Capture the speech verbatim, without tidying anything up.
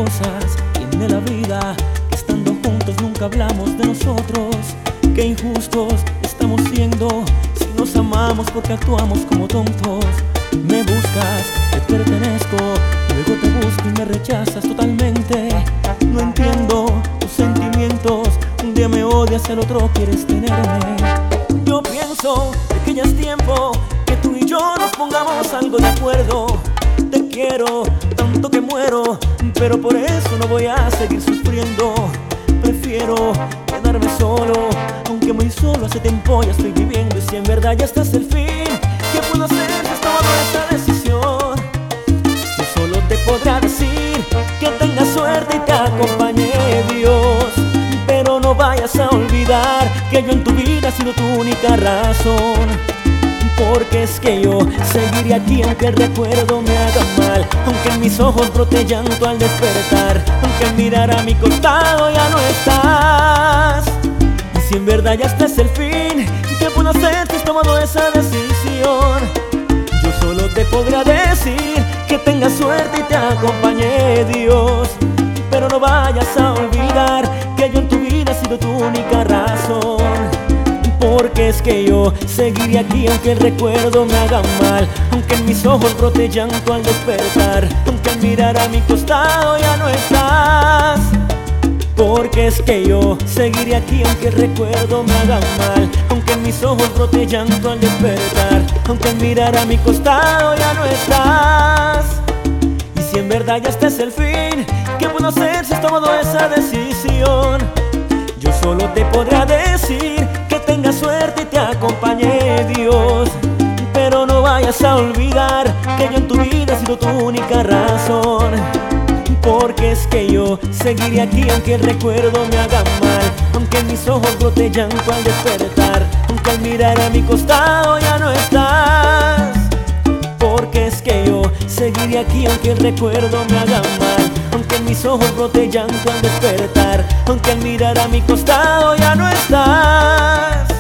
cosas tiene la vida, que estando juntos nunca hablamos de nosotros. Qué injustos estamos siendo si nos amamos porque actuamos como tontos. Me buscas, te pertenezco, luego te busco y me rechazas totalmente. No entiendo tus sentimientos, un día me odias, el otro quieres tenerme. Yo pienso que ya es tiempo que tú y yo nos pongamos algo de acuerdo. Te quiero tanto que muero, pero por eso no voy a seguir sufriendo. Prefiero quedarme solo, aunque muy solo hace tiempo ya estoy viviendo. Y si en verdad ya este es el fin, ¿qué puedo hacer si he tomado esta decisión? Yo solo te podré decir que tengas suerte y te acompañe Dios. Pero no vayas a olvidar que yo en tu vida he sido tu única razón. Porque es que yo seguiré aquí aunque el recuerdo me haga mal, aunque en mis ojos brote llanto al despertar, aunque al mirar a mi costado ya no estás. Y si en verdad ya este es el fin, ¿qué puedo hacer si has tomado esa decisión? Yo solo te podré decir que tengas suerte y te acompañe Dios. Pero no vayas a olvidar que yo en tu vida he sido tu única razón. Porque es que yo seguiré aquí aunque el recuerdo me haga mal, aunque en mis ojos brote llanto al despertar, aunque al mirar a mi costado ya no estás. Porque es que yo seguiré aquí aunque el recuerdo me haga mal, aunque en mis ojos brote llanto al despertar, aunque al mirar a mi costado ya no estás. Y si en verdad ya este es el fin, ¿qué puedo hacer si has tomado esa decisión? Yo solo te podré decir que tengas suerte y te acompañe Dios. Pero no vayas a olvidar que yo en tu vida he sido tu única razón. Porque es que yo seguiré aquí aunque el recuerdo me haga mal, aunque en mis ojos brote llanto al despertar, aunque al mirar a mi costado ya no estás. Porque es que yo seguiré aquí aunque el recuerdo me haga mal, aunque en mis ojos brote llanto al despertar, aunque al mirar a mi costado ya no estás.